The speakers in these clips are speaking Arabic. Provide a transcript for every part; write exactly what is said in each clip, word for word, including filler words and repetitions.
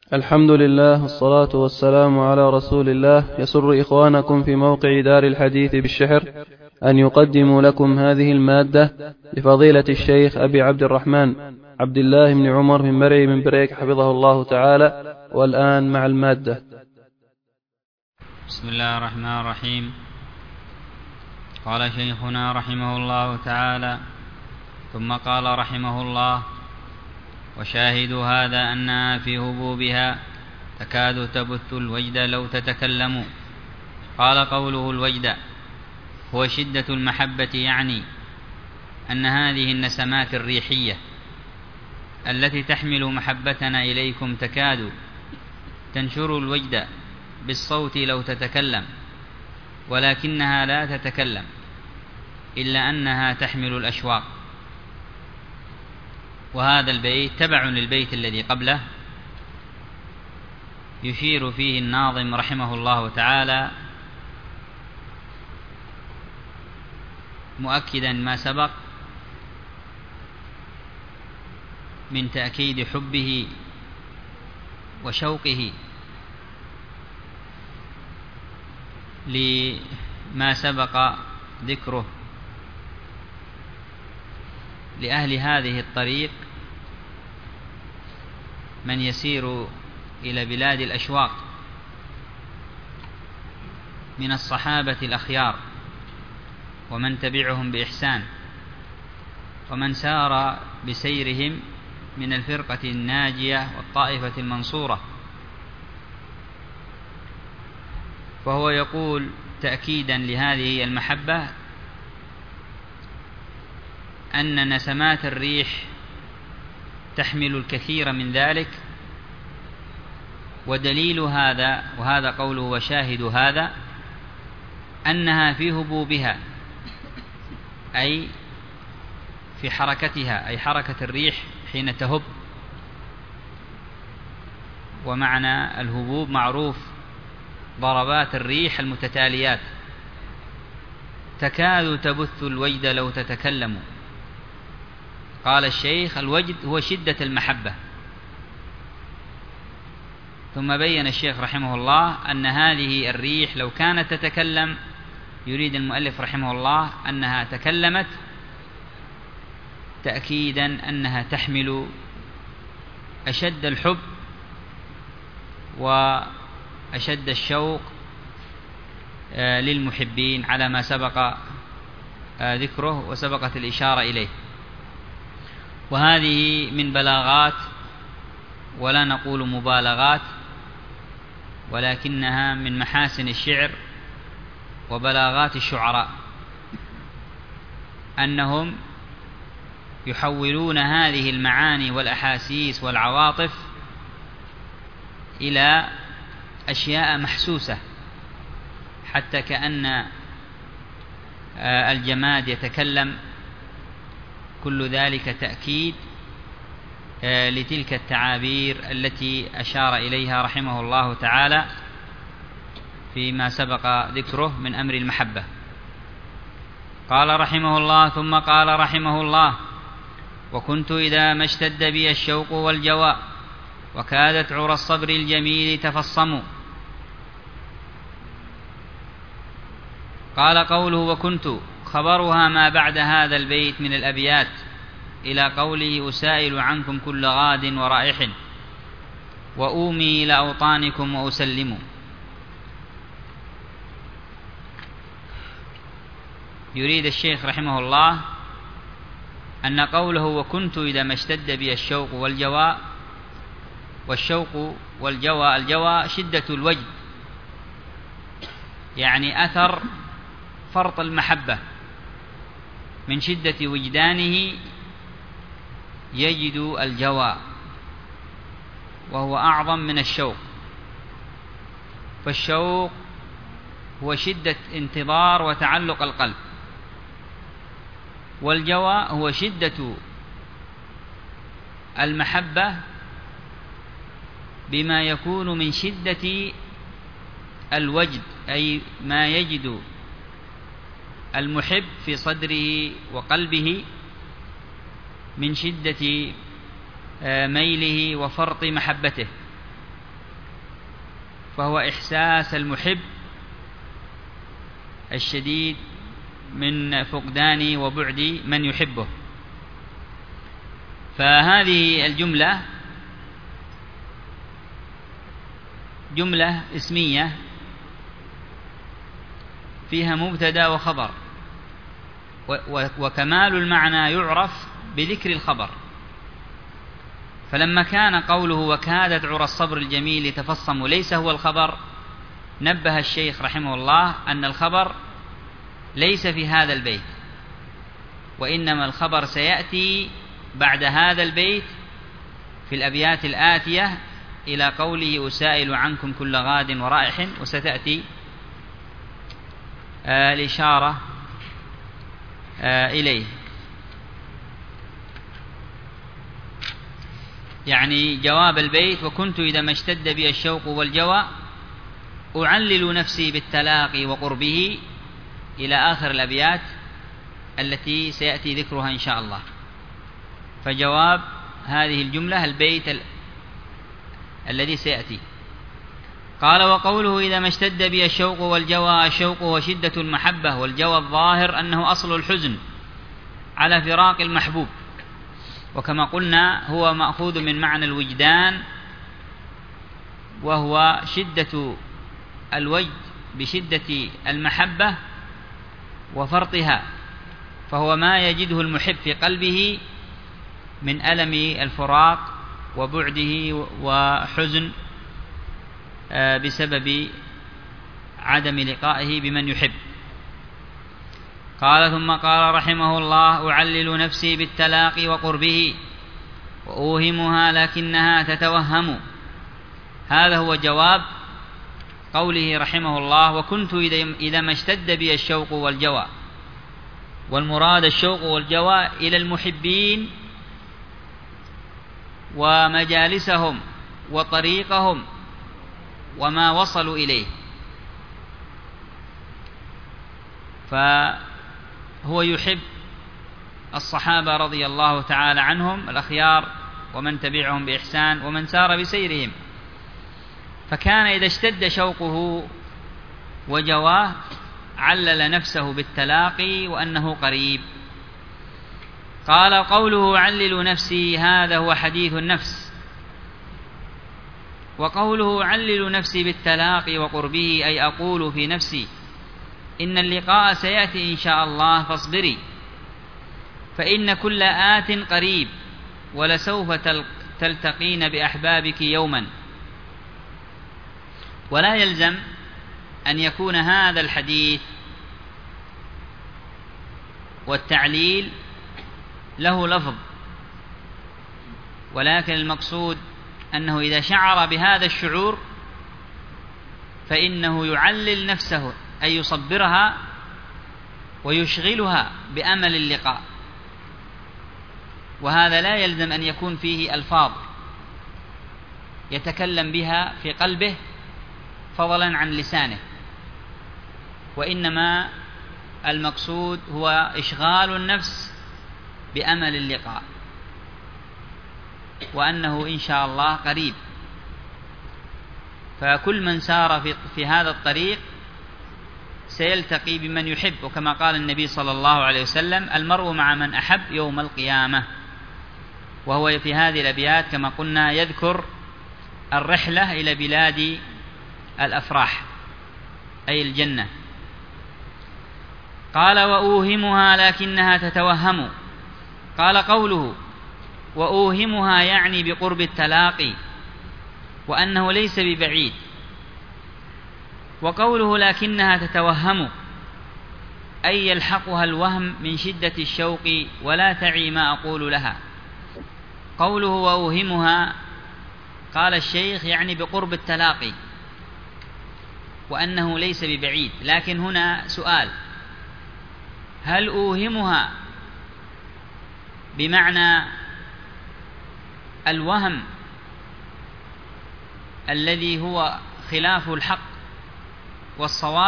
الحمد لله والصلاة والسلام على رسول الله. يسر إخوانكم في موقع دار الحديث بالشحر أن يقدموا لكم هذه المادة لفضيلة الشيخ أبي عبد الرحمن عبد الله بن عمر بن مرعي بن بريك حفظه الله تعالى. والآن مع المادة. بسم الله الرحمن الرحيم. قال شيخنا رحمه الله تعالى: ثم قال رحمه الله: وشاهد هذا أنها في هبوبها تكاد تبث الوجد لو تتكلم. قال قوله الوجد هو شدة المحبة، يعني أن هذه النسمات الريحية التي تحمل محبتنا إليكم تكاد تنشر الوجد بالصوت لو تتكلم، ولكنها لا تتكلم إلا أنها تحمل الأشواق. وهذا البيت تبع للبيت الذي قبله، يشير فيه الناظم رحمه الله تعالى مؤكدا ما سبق من تأكيد حبه وشوقه لما سبق ذكره لأهل هذه الطريق من يسير إلى بلاد الأشواق من الصحابة الأخيار ومن تبعهم بإحسان ومن سار بسيرهم من الفرقة الناجية والطائفة المنصورة. فهو يقول تأكيدا لهذه المحبة أن نسمات الريح تحمل الكثير من ذلك، ودليل هذا وهذا قوله وشاهد هذا أنها في هبوبها، أي في حركتها، أي حركة الريح حين تهب. ومعنى الهبوب معروف، ضربات الريح المتتاليات. تكاد تبث الوجد لو تتكلم. قال الشيخ: الوجد هو شدة المحبة. ثم بين الشيخ رحمه الله أن هذه الريح لو كانت تتكلم، يريد المؤلف رحمه الله أنها تكلمت تأكيدا أنها تحمل أشد الحب وأشد الشوق للمحبين على ما سبق ذكره وسبقت الإشارة إليه. وهذه من بلاغات، ولا نقول مبالغات، ولكنها من محاسن الشعر وبلاغات الشعراء، أنهم يحولون هذه المعاني والأحاسيس والعواطف إلى أشياء محسوسة، حتى كأن الجماد يتكلم. كل ذلك تأكيد لتلك التعابير التي أشار إليها رحمه الله تعالى فيما سبق ذكره من أمر المحبة. قال رحمه الله: ثم قال رحمه الله: وكنت إذا ما اشتد بي الشوق والجوى وكادت عرى الصبر الجميل تفصم. قال قوله وكنت خبرها ما بعد هذا البيت من الأبيات إلى قوله: أسائل عنكم كل غاد ورائح وأومي إلى أوطانكم وأسلم. يريد الشيخ رحمه الله أن قوله وكنت إذا ما اشتد بي الشوق والجوى، والشوق والجوى، الجوى شدة الوجد، يعني أثر فرط المحبة، من شدة وجدانه يجد الجوى، وهو أعظم من الشوق. فالشوق هو شدة انتظار وتعلق القلب، والجوى هو شدة المحبة بما يكون من شدة الوجد، أي ما يجد المحب في صدره وقلبه من شدة ميله وفرط محبته. فهو إحساس المحب الشديد من فقدان وبعد من يحبه. فهذه الجملة جملة اسمية فيها مبتدأ وخبر، وكمال المعنى يعرف بذكر الخبر. فلما كان قوله وكادت عرى الصبر الجميل يتفصم ليس هو الخبر، نبه الشيخ رحمه الله أن الخبر ليس في هذا البيت، وإنما الخبر سيأتي بعد هذا البيت في الأبيات الآتية إلى قوله أسائل عنكم كل غاد ورائح، وستأتي آه الإشارة آه إليه. يعني جواب البيت وكنت إذا ما اشتد بي الشوق والجوى أعلل نفسي بالتلاقي وقربه إلى آخر الأبيات التي سيأتي ذكرها إن شاء الله. فجواب هذه الجملة البيت ال... الذي سيأتي. قال وقوله إذا ما اشتد بي الشوق والجوى، الشوق هو شدة المحبة، والجوى الظاهر أنه أصل الحزن على فراق المحبوب، وكما قلنا هو مأخوذ من معنى الوجدان، وهو شدة الوجد بشدة المحبة وفرطها، فهو ما يجده المحب في قلبه من ألم الفراق وبعده وحزن بسبب عدم لقائه بمن يحب. قال ثم قال رحمه الله أعلل نفسي بالتلاقي وقربه وأوهمها لكنها تتوهم. هذا هو جواب قوله رحمه الله وكنت إذا ما اشتد بي الشوق والجوى، والمراد الشوق والجوى إلى المحبين ومجالسهم وطريقهم وما وصلوا إليه. فهو يحب الصحابة رضي الله تعالى عنهم الأخيار ومن تبعهم بإحسان ومن سار بسيرهم، فكان إذا اشتد شوقه وجواه علل نفسه بالتلاقي وأنه قريب. قال قوله علل نفسي هذا هو حديث النفس، وقوله علل نفسي بالتلاقي وقربه أي أقول في نفسي إن اللقاء سيأتي إن شاء الله فاصبري، فإن كل آت قريب ولسوف تلتقين بأحبابك يوما. ولا يلزم أن يكون هذا الحديث والتعليل له لفظ، ولكن المقصود أنه إذا شعر بهذا الشعور فإنه يعلل نفسه أي يصبرها ويشغلها بأمل اللقاء، وهذا لا يلزم أن يكون فيه ألفاظ يتكلم بها في قلبه فضلا عن لسانه، وإنما المقصود هو إشغال النفس بأمل اللقاء وأنه إن شاء الله قريب. فكل من سار في, في هذا الطريق سيلتقي بمن يحب، وكما قال النبي صلى الله عليه وسلم المرء مع من أحب يوم القيامة. وهو في هذه الأبيات كما قلنا يذكر الرحلة إلى بلاد الأفراح أي الجنة. قال وأوهمها لكنها تتوهم. قال قوله وأوهمها يعني بقرب التلاقي وأنه ليس ببعيد، وقوله لكنها تتوهم أي يلحقها الوهم من شدة الشوق ولا تعي ما أقول لها. قوله وأوهمها قال الشيخ يعني بقرب التلاقي وأنه ليس ببعيد، لكن هنا سؤال: هل أوهمها بمعنى الوهم الذي هو خلاف الحق والصواب؟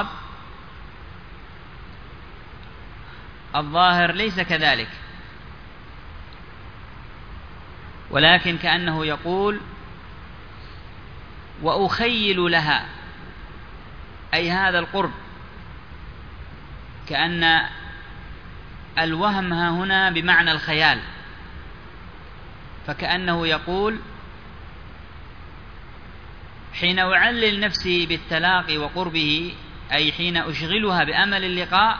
الظاهر ليس كذلك، ولكن كأنه يقول وأخيل لها أي هذا القرب، كأن الوهم ها هنا بمعنى الخيال، فكأنه يقول حين أعلل نفسي بالتلاقي وقربه، أي حين أشغلها بأمل اللقاء،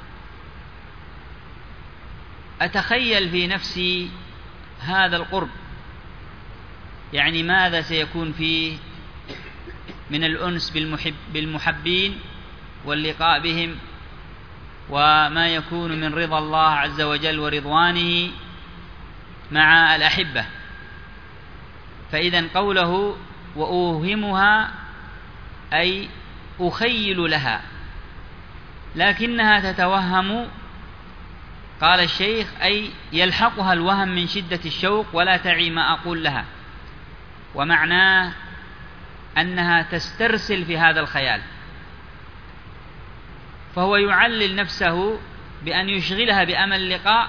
أتخيل في نفسي هذا القرب، يعني ماذا سيكون فيه من الأنس بالمحب بالمحبين واللقاء بهم، وما يكون من رضا الله عز وجل ورضوانه مع الأحبة. فإذا قوله وأوهمها أي أخيل لها، لكنها تتوهم، قال الشيخ، أي يلحقها الوهم من شدة الشوق ولا تعي ما أقول لها، ومعناه أنها تسترسل في هذا الخيال. فهو يعلل نفسه بأن يشغلها بأمل اللقاء،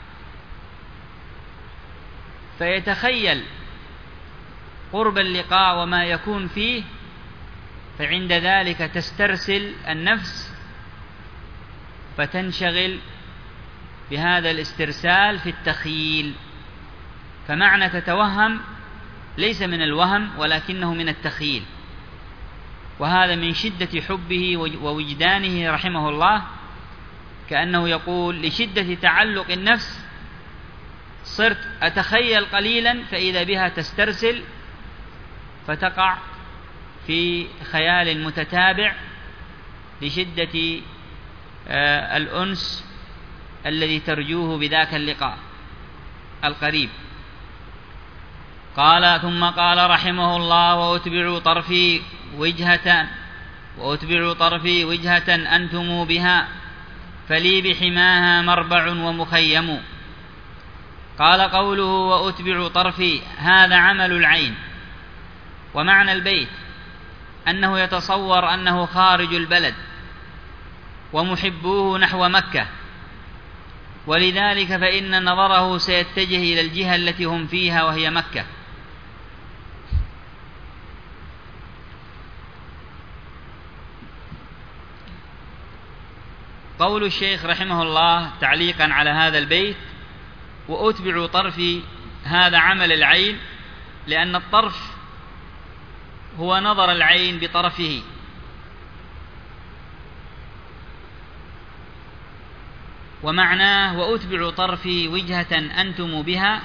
فيتخيل قرب اللقاء وما يكون فيه، فعند ذلك تسترسل النفس فتنشغل بهذا الاسترسال في التخيل. فمعنى تتوهم ليس من الوهم ولكنه من التخيل، وهذا من شدة حبه ووجدانه رحمه الله، كأنه يقول لشدة تعلق النفس صرت أتخيل قليلا فإذا بها تسترسل فتقع في خيال متتابع لشدة الأنس الذي ترجوه بذاك اللقاء القريب. قال ثم قال رحمه الله وأتبع طرفي وجهة وأتبع طرفي وجهة أنتم بها فلي بحماها مربع ومخيم. قال قوله وأتبع طرفي هذا عمل العين، ومعنى البيت أنه يتصور أنه خارج البلد ومحبوه نحو مكة، ولذلك فإن نظره سيتجه إلى الجهة التي هم فيها وهي مكة. قول الشيخ رحمه الله تعليقا على هذا البيت وأتبع طرفي هذا عمل العين، لأن الطرف هو نظر العين بطرفه، ومعناه وأتبع طرفي وجهة أنتم بها،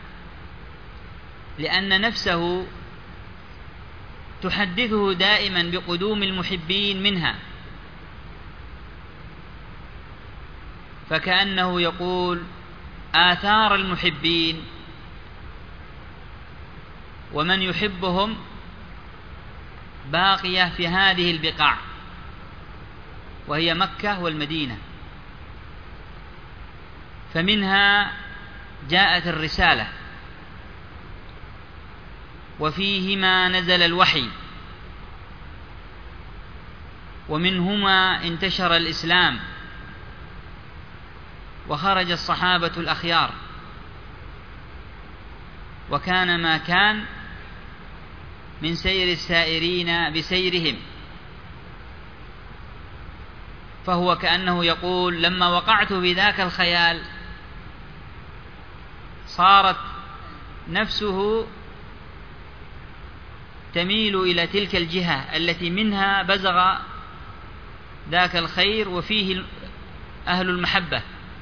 لأن نفسه تحدثه دائما بقدوم المحبين منها، فكأنه يقول آثار المحبين ومن يحبهم باقية في هذه البقاع وهي مكة والمدينة، فمنها جاءت الرسالة وفيهما نزل الوحي ومنهما انتشر الإسلام وخرج الصحابة الأخيار، وكان ما كان من سير السائرين بسيرهم. فهو كأنه يقول لما وقعت في ذاك الخيال صارت نفسه تميل إلى تلك الجهة التي منها بزغ ذاك الخير وفيه أهل المحبة،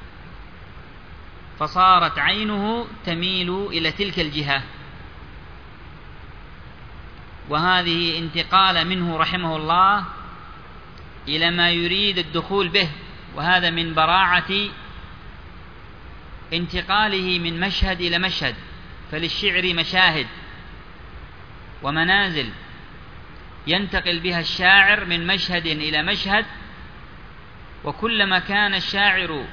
فصارت عينه تميل إلى تلك الجهة. وهذه انتقال منه رحمه الله إلى ما يريد الدخول به، وهذا من براعة انتقاله من مشهد إلى مشهد. فللشعر مشاهد ومنازل ينتقل بها الشاعر من مشهد إلى مشهد، وكلما كان الشاعر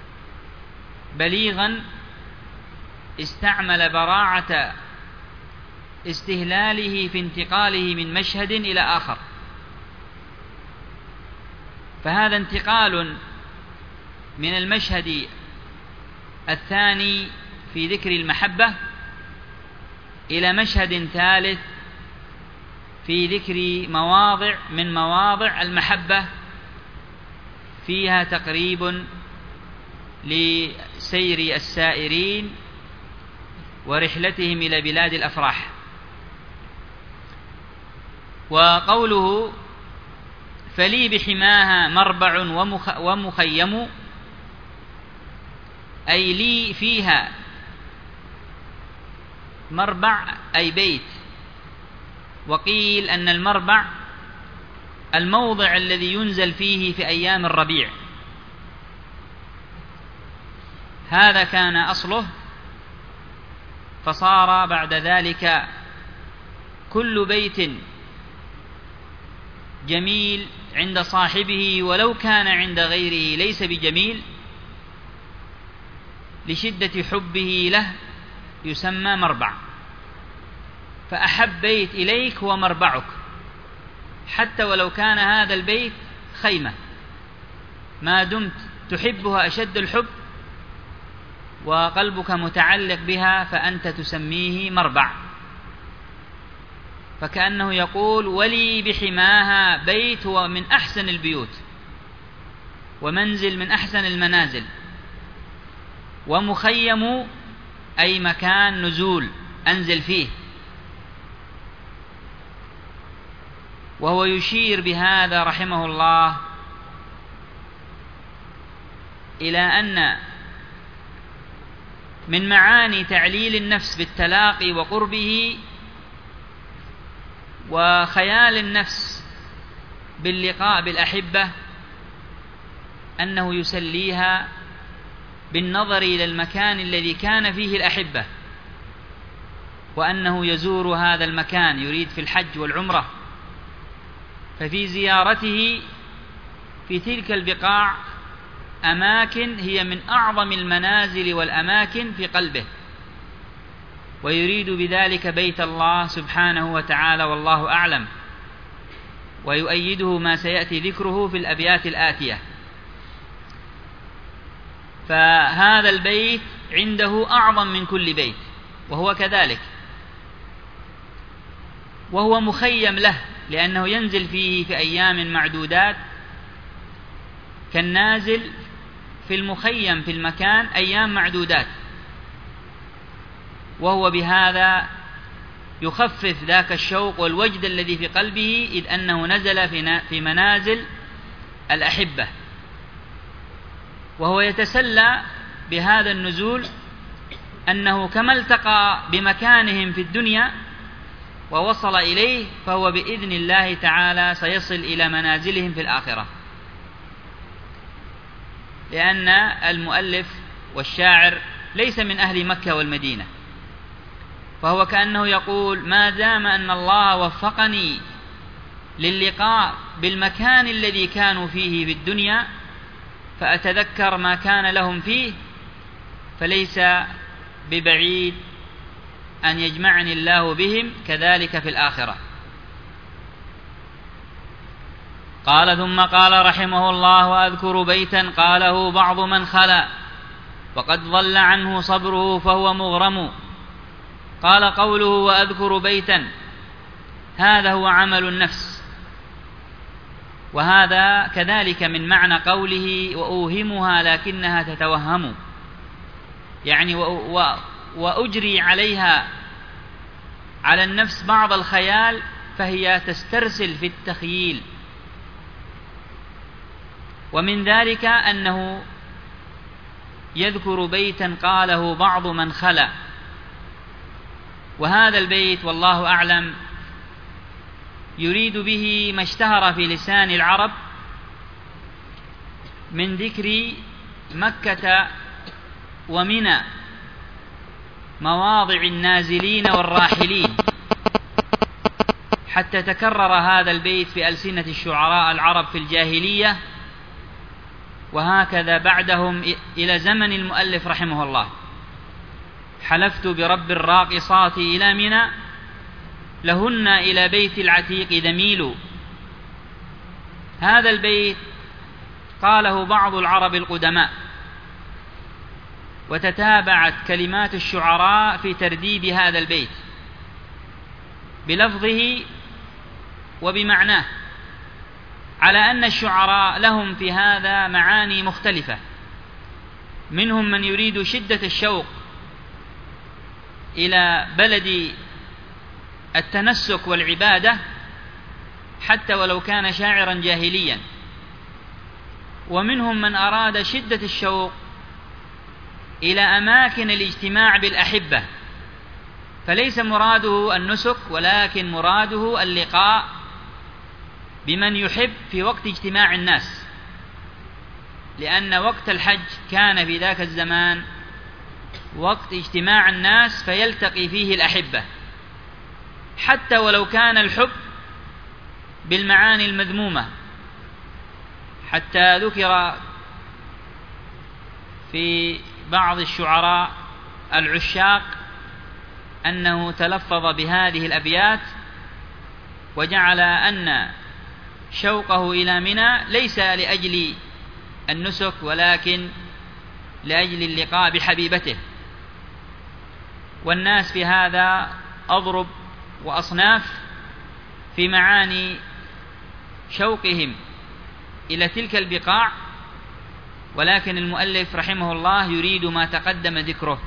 بليغا استعمل براعة استهلاله في انتقاله من مشهد إلى آخر. فهذا انتقال من المشهد الثاني في ذكر المحبة إلى مشهد ثالث في ذكر مواضع من مواضع المحبة فيها تقريب لسير السائرين ورحلتهم إلى بلاد الأفراح. وقوله فلي بحماها مربع ومخيم، أي لي فيها مربع أي بيت. وقيل أن المربع الموضع الذي ينزل فيه في أيام الربيع، هذا كان أصله، فصار بعد ذلك كل بيت جميل عند صاحبه ولو كان عند غيره ليس بجميل، لشدة حبه له يسمى مربع. فأحب بيت إليك هو مربعك، حتى ولو كان هذا البيت خيمة، ما دمت تحبها أشد الحب وقلبك متعلق بها فأنت تسميه مربع. فكأنه يقول ولي بحماها بيت هو من أحسن البيوت، ومنزل من أحسن المنازل، ومخيم أي مكان نزول أنزل فيه. وهو يشير بهذا رحمه الله إلى أن من معاني تعليل النفس بالتلاقي وقربه وخيال النفس باللقاء بالأحبة أنه يسليها بالنظر إلى المكان الذي كان فيه الأحبة، وأنه يزور هذا المكان يريد في الحج والعمرة، ففي زيارته في تلك البقاع أماكن هي من أعظم المنازل والأماكن في قلبه، ويريد بذلك بيت الله سبحانه وتعالى والله أعلم. ويؤيده ما سيأتي ذكره في الأبيات الآتية. فهذا البيت عنده أعظم من كل بيت، وهو كذلك، وهو مخيم له لأنه ينزل فيه في أيام معدودات، كالنازل في المخيم في المكان أيام معدودات، وهو بهذا يخفف ذاك الشوق والوجد الذي في قلبه، إذ أنه نزل في منازل الأحبة، وهو يتسلى بهذا النزول أنه كما التقى بمكانهم في الدنيا ووصل إليه، فهو بإذن الله تعالى سيصل إلى منازلهم في الآخرة. لأن المؤلف والشاعر ليس من أهل مكة والمدينة، فهو كأنه يقول ما دام أن الله وفقني للقاء بالمكان الذي كانوا فيه في الدنيا، فأتذكر ما كان لهم فيه، فليس ببعيد أن يجمعني الله بهم كذلك في الآخرة. قال ثم قال رحمه الله وأذكر بيتا قاله بعض من خلا وقد ضل عنه صبره فهو مغرم. قال قوله وأذكر بيتا هذا هو عمل النفس، وهذا كذلك من معنى قوله وأوهمها لكنها تتوهم، يعني وأجري عليها على النفس بعض الخيال فهي تسترسل في التخييل. ومن ذلك أنه يذكر بيتا قاله بعض من خلا، وهذا البيت والله أعلم يريد به ما اشتهر في لسان العرب من ذكر مكة ومنى مواضع النازلين والراحلين، حتى تكرر هذا البيت في ألسنة الشعراء العرب في الجاهلية، وهكذا بعدهم إلى زمن المؤلف رحمه الله. حلفت برب الراقصات إلى منى لهن إلى بيت العتيق ذميل. هذا البيت قاله بعض العرب القدماء، وتتابعت كلمات الشعراء في ترديد هذا البيت بلفظه وبمعناه، على أن الشعراء لهم في هذا معاني مختلفة. منهم من يريد شدة الشوق إلى بلد التنسك والعبادة حتى ولو كان شاعرا جاهليا، ومنهم من أراد شدة الشوق إلى أماكن الاجتماع بالأحبة، فليس مراده النسك ولكن مراده اللقاء بمن يحب في وقت اجتماع الناس، لأن وقت الحج كان في ذاك الزمان وقت اجتماع الناس فيلتقي فيه الأحبة، حتى ولو كان الحب بالمعاني المذمومة. حتى ذكر في بعض الشعراء العشاق أنه تلفظ بهذه الأبيات وجعل أن شوقه إلى منى ليس لأجل النسك ولكن لأجل اللقاء بحبيبته. والناس في هذا أضرب وأصناف في معاني شوقهم إلى تلك البقاع، ولكن المؤلف رحمه الله يريد ما تقدم ذكره.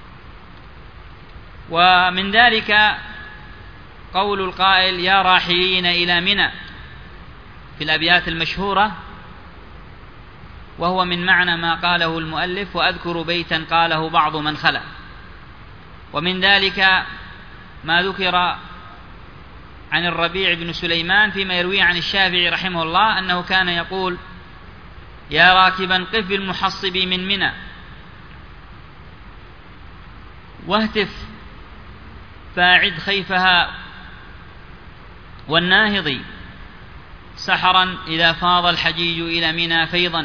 ومن ذلك قول القائل: يا راحلين إلى منى، في الأبيات المشهورة، وهو من معنى ما قاله المؤلف: وأذكر بيتا قاله بعض من خلا. ومن ذلك ما ذكر عن الربيع بن سليمان فيما يرويه عن الشافعي رحمه الله أنه كان يقول: يا راكبا قف بالمحصب من منى، واهتف فاعد خيفها والناهض سحرا إذا فاض الحجيج إلى منى فيضا،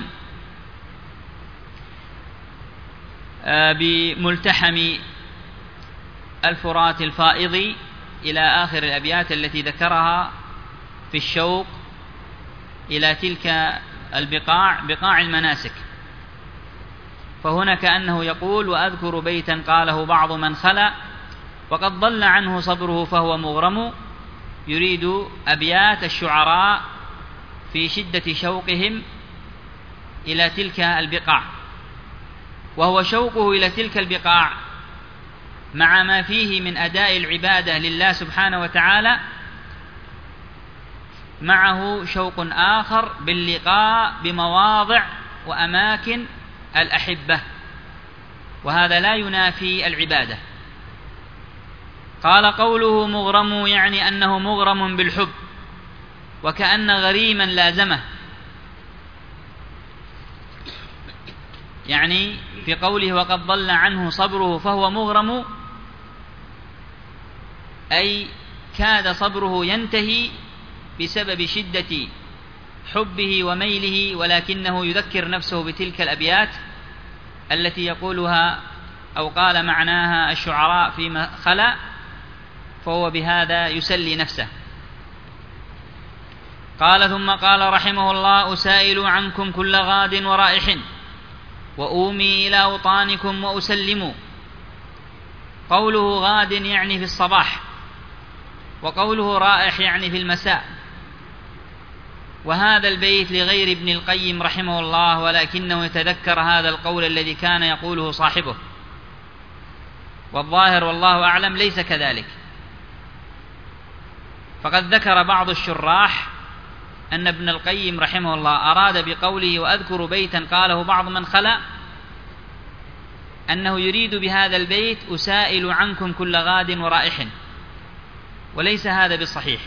بملتحم الفرات الفائض، إلى آخر الأبيات التي ذكرها في الشوق إلى تلك البقاع، بقاع المناسك. فهنا كأنه يقول: وأذكر بيتا قاله بعض من خلا وقد ضل عنه صبره فهو مغرم، يريد أبيات الشعراء في شدة شوقهم إلى تلك البقاع، وهو شوقه إلى تلك البقاع مع ما فيه من أداء العبادة لله سبحانه وتعالى، معه شوق آخر باللقاء بمواضع وأماكن الأحبة، وهذا لا ينافي العبادة. قال: قوله مغرم يعني أنه مغرم بالحب، وكأن غريما لازمه، يعني في قوله وقد ضل عنه صبره فهو مغرم، أي كاد صبره ينتهي بسبب شدة حبه وميله، ولكنه يذكر نفسه بتلك الأبيات التي يقولها أو قال معناها الشعراء فيما خلا، فهو بهذا يسلي نفسه. قال: ثم قال رحمه الله: أسائل عنكم كل غاد ورائح، وأومي إلى أوطانكم وأسلم. قوله غاد يعني في الصباح، وقوله رائح يعني في المساء. وهذا البيت لغير ابن القيم رحمه الله، ولكنه يتذكر هذا القول الذي كان يقوله صاحبه، والظاهر والله أعلم ليس كذلك. فقد ذكر بعض الشراح أن ابن القيم رحمه الله أراد بقوله وأذكر بيتا قاله بعض من خلا أنه يريد بهذا البيت أسائل عنكم كل غاد ورائح، وليس هذا بالصحيح،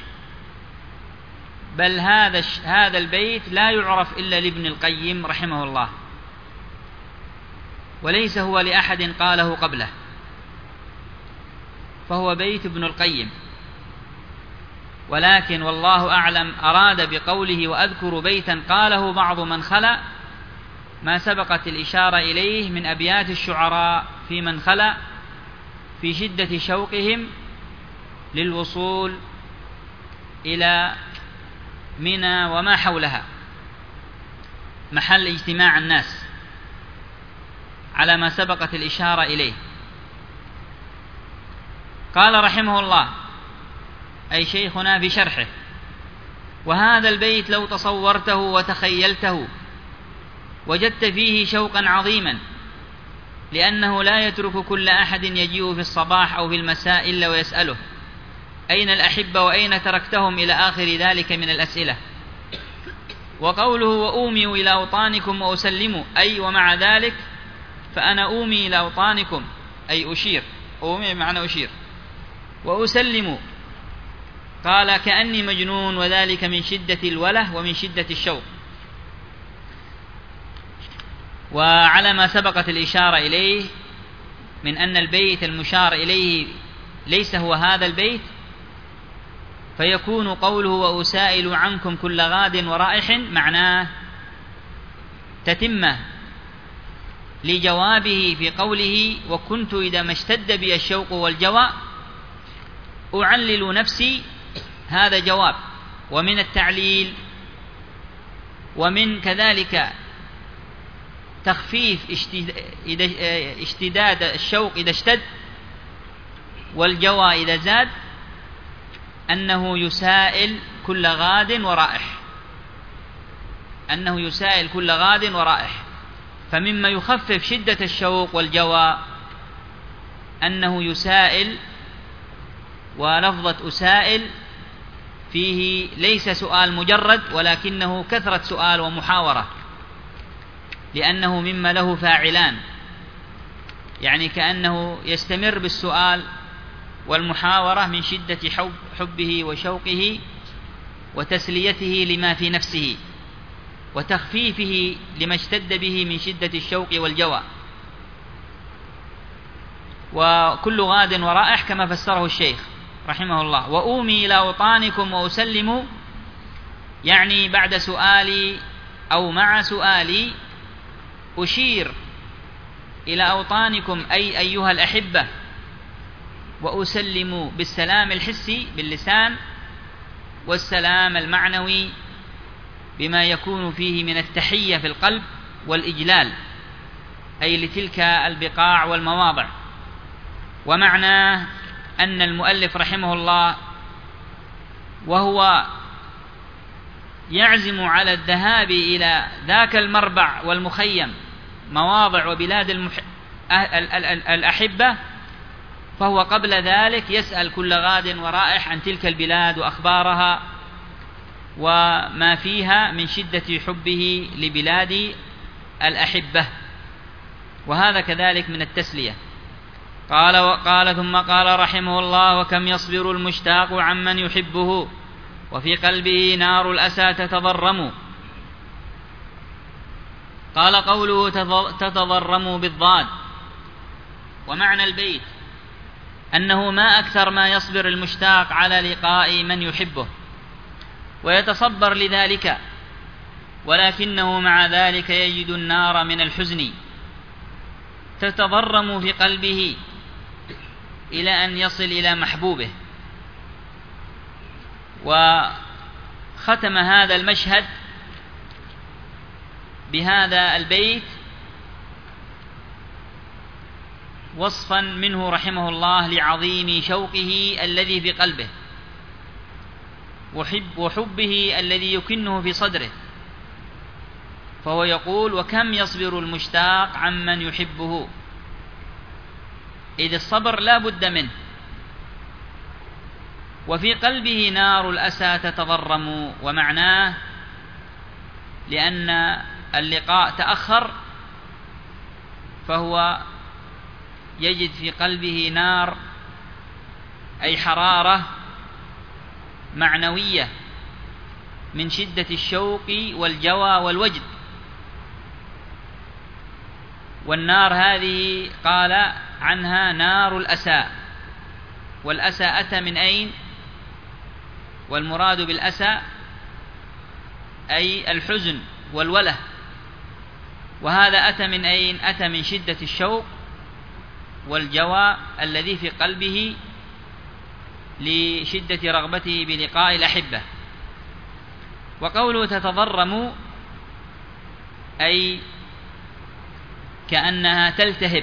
بل هذا هذا البيت لا يعرف إلا لابن القيم رحمه الله، وليس هو لأحد قاله قبله، فهو بيت ابن القيم. ولكن والله أعلم أراد بقوله وأذكر بيتا قاله بعض من خلا ما سبقت الإشارة إليه من أبيات الشعراء في من خلا في شدة شوقهم للوصول إلى منى وما حولها، محل اجتماع الناس، على ما سبقت الإشارة إليه. قال رحمه الله أي شيخنا في شرحه: وهذا البيت لو تصورته وتخيلته وجدت فيه شوقا عظيما، لأنه لا يترك كل أحد يجيء في الصباح أو في المساء إلا ويسأله أين الأحبة وأين تركتهم إلى آخر ذلك من الأسئلة. وقوله وأومي إلى أوطانكم وأسلموا، أي ومع ذلك فأنا أومي إلى أوطانكم، أي أشير، أومي بمعنى أشير، وأسلم قال كأني مجنون، وذلك من شدة الوله ومن شدة الشوق. وعلى ما سبقت الإشارة إليه من أن البيت المشار إليه ليس هو هذا البيت، فيكون قوله وأسائل عنكم كل غاد ورائح معناه تتمة لجوابه في قوله وكنت إذا ما اشتد بي الشوق والجوى أعلل نفسي، هذا جواب. ومن التعليل ومن كذلك تخفيف اشتداد الشوق إذا اشتد والجوى إذا زاد أنه يسائل كل غاد ورائح، أنه يسائل كل غاد ورائح. فمما يخفف شدة الشوق والجوى أنه يسائل، ولفظة أسائل فيه ليس سؤال مجرد ولكنه كثرة سؤال ومحاورة، لأنه مما له فاعلان، يعني كأنه يستمر بالسؤال والمحاورة من شدة حب حبه وشوقه وتسليته لما في نفسه وتخفيفه لما اشتد به من شدة الشوق والجوى. وكل غاد ورائح كما فسره الشيخ رحمه الله. وأومي إلى أوطانكم وأسلم، يعني بعد سؤالي أو مع سؤالي أشير إلى أوطانكم أي أيها الأحبة، وأسلم بالسلام الحسي باللسان والسلام المعنوي بما يكون فيه من التحية في القلب والإجلال، أي لتلك البقاع والمواضع. ومعناه أن المؤلف رحمه الله وهو يعزم على الذهاب إلى ذاك المربع والمخيم مواضع وبلاد المح... الأحبة، فهو قبل ذلك يسأل كل غاد ورائح عن تلك البلاد وأخبارها وما فيها من شدة حبه لبلاد الأحبة. وهذا كذلك من التسلية. قال وقال ثم قال رحمه الله وكم يصبر المشتاق عمن يحبه وفي قلبه نار الأسى تتضرم. قال قوله تتضرم بالضاد. ومعنى البيت أنه ما أكثر ما يصبر المشتاق على لقاء من يحبه ويتصبر لذلك، ولكنه مع ذلك يجد النار من الحزن تتضرم في قلبه إلى أن يصل إلى محبوبه. وختم هذا المشهد بهذا البيت وصفا منه رحمه الله لعظيم شوقه الذي في قلبه وحب وحبه الذي يكنه في صدره، فهو يقول وكم يصبر المشتاق عمن يحبه، إذ الصبر لا بد منه. وفي قلبه نار الأسى تتضرم، ومعناه لأن اللقاء تأخر فهو يجد في قلبه نار أي حرارة معنوية من شدة الشوق والجوى والوجد. والنار هذه قال عنها نار الأسى، والأسى أتى من أين؟ والمراد بالأسى أي الحزن والوله، وهذا أتى من أين؟ أتى من شدة الشوق والجوى الذي في قلبه لشدة رغبته بلقاء الأحبة. وقوله تتضرم أي كأنها تلتهب،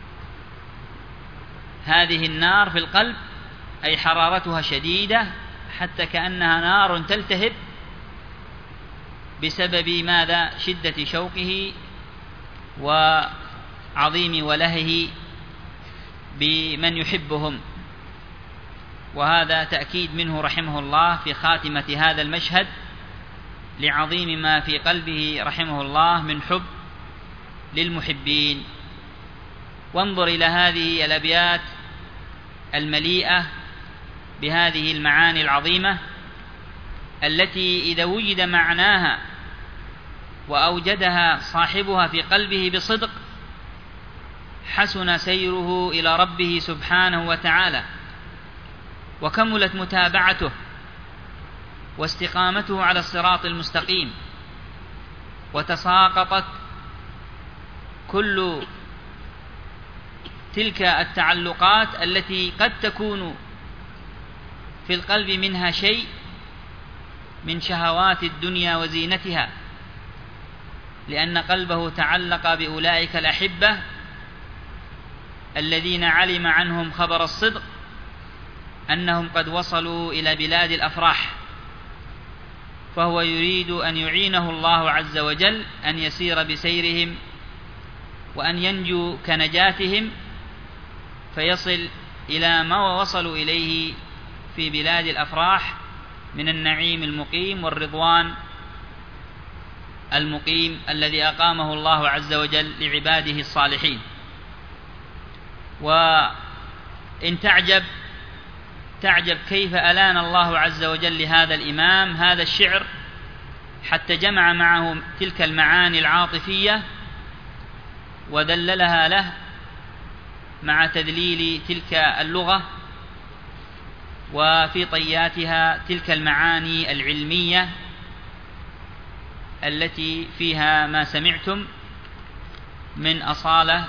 هذه النار في القلب أي حرارتها شديدة حتى كأنها نار تلتهب بسبب ماذا؟ شدة شوقه وعظيم ولهه بمن يحبهم. وهذا تأكيد منه رحمه الله في خاتمة هذا المشهد لعظيم ما في قلبه رحمه الله من حب للمحبين. وانظر إلى هذه الأبيات المليئة بهذه المعاني العظيمة التي إذا وجد معناها وأوجدها صاحبها في قلبه بصدق حسن سيره إلى ربه سبحانه وتعالى، وكملت متابعته واستقامته على الصراط المستقيم، وتساقطت كل تلك التعلقات التي قد تكون في القلب منها شيء من شهوات الدنيا وزينتها، لأن قلبه تعلق بأولئك الأحبة الذين علم عنهم خبر الصدق أنهم قد وصلوا إلى بلاد الأفراح، فهو يريد أن يعينه الله عز وجل أن يسير بسيرهم وأن ينجو كنجاتهم فيصل إلى ما وصلوا إليه في بلاد الأفراح من النعيم المقيم والرضوان المقيم الذي أقامه الله عز وجل لعباده الصالحين. وإن تعجب تعجب كيف ألان الله عز وجل لهذا الإمام هذا الشعر حتى جمع معه تلك المعاني العاطفية ودللها له مع تدليل تلك اللغة وفي طياتها تلك المعاني العلمية التي فيها ما سمعتم من أصالة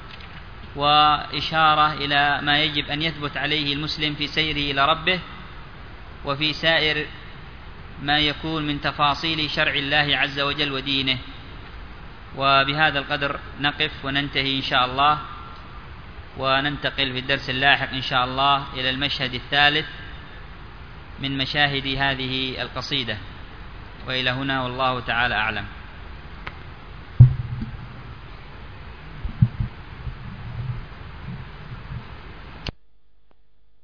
وإشارة إلى ما يجب أن يثبت عليه المسلم في سيره إلى ربه وفي سائر ما يكون من تفاصيل شرع الله عز وجل ودينه. وبهذا القدر نقف وننتهي إن شاء الله، وننتقل في الدرس اللاحق إن شاء الله إلى المشهد الثالث من مشاهد هذه القصيدة. وإلى هنا والله تعالى أعلم.